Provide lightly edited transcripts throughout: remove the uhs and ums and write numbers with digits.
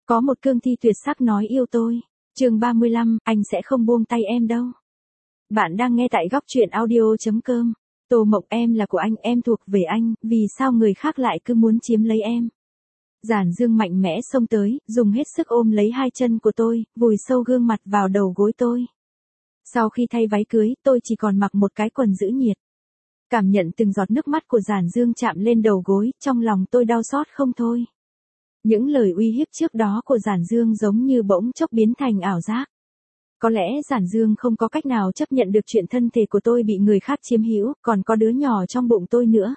Có một cương thi tuyệt sắc nói yêu tôi. Chương 35, anh sẽ không buông tay em đâu. Bạn đang nghe tại góc truyện audio.com. Tô Mộc, em là của anh, em thuộc về anh, vì sao người khác lại cứ muốn chiếm lấy em? Giản Dương mạnh mẽ xông tới, dùng hết sức ôm lấy hai chân của tôi, vùi sâu gương mặt vào đầu gối tôi. Sau khi thay váy cưới, tôi chỉ còn mặc một cái quần giữ nhiệt. Cảm nhận từng giọt nước mắt của Giản Dương chạm lên đầu gối, trong lòng tôi đau xót không thôi. Những lời uy hiếp trước đó của Giản Dương giống như bỗng chốc biến thành ảo giác. Có lẽ Giản Dương không có cách nào chấp nhận được chuyện thân thể của tôi bị người khác chiếm hữu, còn có đứa nhỏ trong bụng tôi nữa.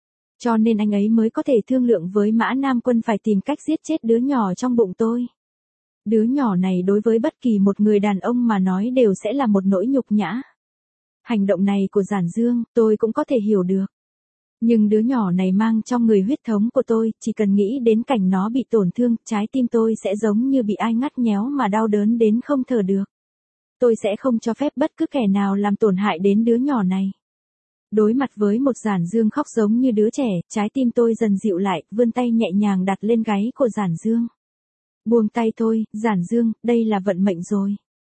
Cho nên anh ấy mới có thể thương lượng với Mã Nam Quân phải tìm cách giết chết đứa nhỏ trong bụng tôi. Đứa nhỏ này đối với bất kỳ một người đàn ông mà nói đều sẽ là một nỗi nhục nhã. Hành động này của Giản Dương, tôi cũng có thể hiểu được. Nhưng đứa nhỏ này mang trong người huyết thống của tôi, chỉ cần nghĩ đến cảnh nó bị tổn thương, trái tim tôi sẽ giống như bị ai ngắt nhéo mà đau đớn đến không thở được. Tôi sẽ không cho phép bất cứ kẻ nào làm tổn hại đến đứa nhỏ này. Đối mặt với một Giản Dương khóc giống như đứa trẻ, trái tim tôi dần dịu lại, vươn tay nhẹ nhàng đặt lên gáy của Giản Dương. Buông tay thôi, Giản Dương, đây là vận mệnh rồi.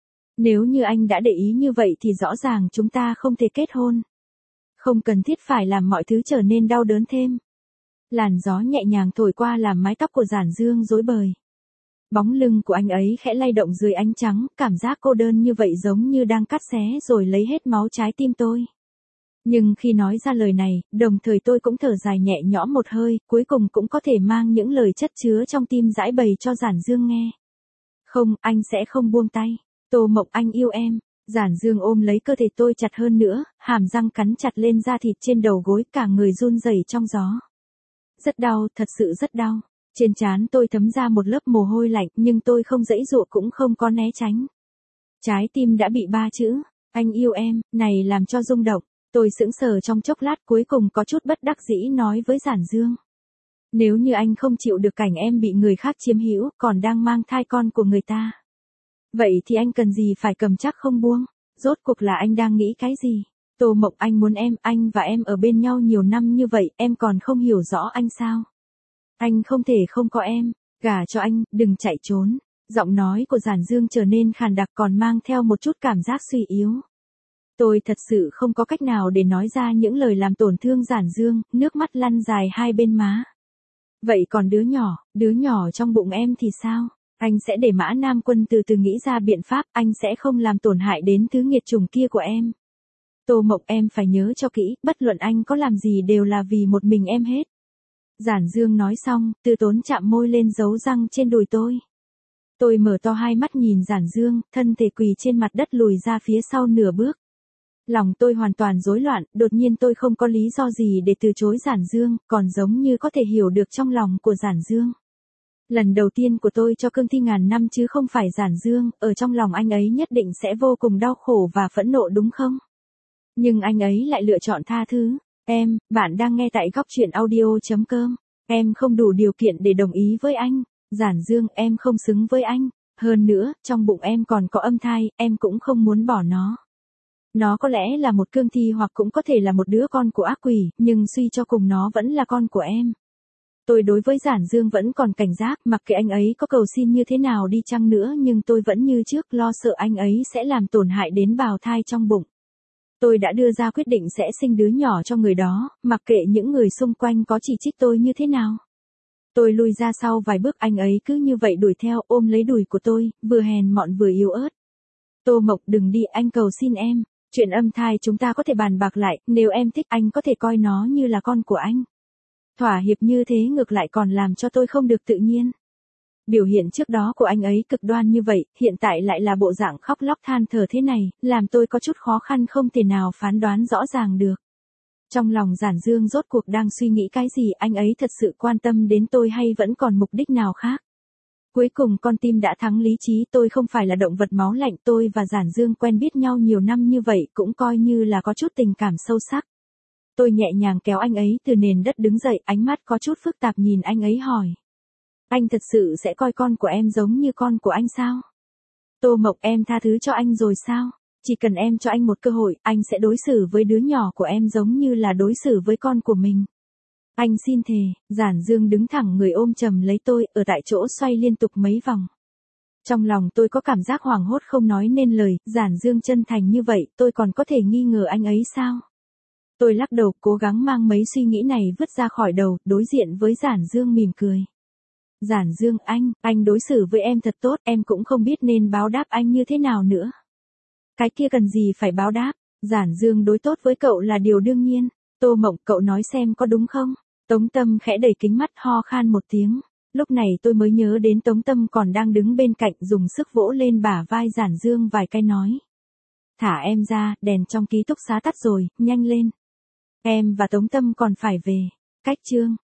Nếu như anh đã để ý như vậy thì rõ ràng chúng ta không thể kết hôn. Không cần thiết phải làm mọi thứ trở nên đau đớn thêm. Làn gió nhẹ nhàng thổi qua làm mái tóc của Giản Dương rối bời. Bóng lưng của anh ấy khẽ lay động dưới ánh trắng, cảm giác cô đơn như vậy giống như đang cắt xé rồi lấy hết máu trái tim tôi. Nhưng khi nói ra lời này, đồng thời tôi cũng thở dài nhẹ nhõm một hơi, cuối cùng cũng có thể mang những lời chất chứa trong tim giải bày cho Giản Dương nghe. Không, anh sẽ không buông tay. Tô Mộc, anh yêu em. Giản Dương ôm lấy cơ thể tôi chặt hơn nữa, hàm răng cắn chặt lên da thịt trên đầu gối, cả người run rẩy trong gió. Rất đau, thật sự rất đau. Trên trán tôi thấm ra một lớp mồ hôi lạnh, nhưng tôi không giãy giụa cũng không có né tránh. Trái tim đã bị 3 chữ, anh yêu em, này làm cho rung động. Tôi sững sờ trong chốc lát, cuối cùng có chút bất đắc dĩ nói với Giản Dương. Nếu như anh không chịu được cảnh em bị người khác chiếm hữu, còn đang mang thai con của người ta, vậy thì anh cần gì phải cầm chắc không buông? Rốt cuộc là anh đang nghĩ cái gì? Tô Mộc, anh muốn em, anh và em ở bên nhau nhiều năm như vậy, em còn không hiểu rõ anh sao? Anh không thể không có em, gả cho anh, đừng chạy trốn. Giọng nói của Giản Dương trở nên khàn đặc, còn mang theo một chút cảm giác suy yếu. Tôi thật sự không có cách nào để nói ra những lời làm tổn thương Giản Dương, nước mắt lăn dài hai bên má. Vậy còn đứa nhỏ trong bụng em thì sao? Anh sẽ để Mã Nam Quân từ từ nghĩ ra biện pháp, anh sẽ không làm tổn hại đến thứ nghiệt chủng kia của em. Tô Mộc, em phải nhớ cho kỹ, bất luận anh có làm gì đều là vì một mình em hết. Giản Dương nói xong, từ tốn chạm môi lên dấu răng trên đùi tôi. Tôi mở to hai mắt nhìn Giản Dương, thân thể quỳ trên mặt đất lùi ra phía sau nửa bước. Lòng tôi hoàn toàn rối loạn, đột nhiên tôi không có lý do gì để từ chối Giản Dương, còn giống như có thể hiểu được trong lòng của Giản Dương. Lần đầu tiên của tôi cho cương thi ngàn năm chứ không phải Giản Dương, ở trong lòng anh ấy nhất định sẽ vô cùng đau khổ và phẫn nộ đúng không? Nhưng anh ấy lại lựa chọn tha thứ. Bạn đang nghe tại góc truyện audio.com. Em không đủ điều kiện để đồng ý với anh. Giản Dương, em không xứng với anh. Hơn nữa, trong bụng em còn có âm thai, em cũng không muốn bỏ nó. Nó có lẽ là một cương thi hoặc cũng có thể là một đứa con của ác quỷ, nhưng suy cho cùng nó vẫn là con của em. Tôi đối với Giản Dương vẫn còn cảnh giác, mặc kệ anh ấy có cầu xin như thế nào đi chăng nữa, nhưng tôi vẫn như trước lo sợ anh ấy sẽ làm tổn hại đến bào thai trong bụng. Tôi đã đưa ra quyết định sẽ sinh đứa nhỏ cho người đó, mặc kệ những người xung quanh có chỉ trích tôi như thế nào. Tôi lùi ra sau vài bước, anh ấy cứ như vậy đuổi theo, ôm lấy đùi của tôi, vừa hèn mọn vừa yếu ớt. Tô Mộc, đừng đi, anh cầu xin em. Chuyện âm thai chúng ta có thể bàn bạc lại, nếu em thích anh có thể coi nó như là con của anh. Thỏa hiệp như thế ngược lại còn làm cho tôi không được tự nhiên. Biểu hiện trước đó của anh ấy cực đoan như vậy, hiện tại lại là bộ dạng khóc lóc than thở thế này, làm tôi có chút khó khăn không thể nào phán đoán rõ ràng được. Trong lòng Giản Dương rốt cuộc đang suy nghĩ cái gì, anh ấy thật sự quan tâm đến tôi hay vẫn còn mục đích nào khác? Cuối cùng con tim đã thắng lý trí, tôi không phải là động vật máu lạnh, tôi và Giản Dương quen biết nhau nhiều năm như vậy cũng coi như là có chút tình cảm sâu sắc. Tôi nhẹ nhàng kéo anh ấy từ nền đất đứng dậy, ánh mắt có chút phức tạp nhìn anh ấy hỏi. Anh thật sự sẽ coi con của em giống như con của anh sao? Tô Mộc, em tha thứ cho anh rồi sao? Chỉ cần em cho anh một cơ hội, anh sẽ đối xử với đứa nhỏ của em giống như là đối xử với con của mình. Anh xin thề, Giản Dương đứng thẳng người ôm chầm lấy tôi, ở tại chỗ xoay liên tục mấy vòng. Trong lòng tôi có cảm giác hoảng hốt không nói nên lời, Giản Dương chân thành như vậy, tôi còn có thể nghi ngờ anh ấy sao? Tôi lắc đầu, cố gắng mang mấy suy nghĩ này vứt ra khỏi đầu, đối diện với Giản Dương mỉm cười. Giản Dương, anh đối xử với em thật tốt, em cũng không biết nên báo đáp anh như thế nào nữa. Cái kia cần gì phải báo đáp, Giản Dương đối tốt với cậu là điều đương nhiên. Tô Mộng, cậu nói xem có đúng không? Tống Tâm khẽ đẩy kính mắt ho khan một tiếng. Lúc này tôi mới nhớ đến Tống Tâm còn đang đứng bên cạnh dùng sức vỗ lên bả vai Giản Dương vài cái nói. Thả em ra, đèn trong ký túc xá tắt rồi, nhanh lên. Em và Tống Tâm còn phải về. Cách chương.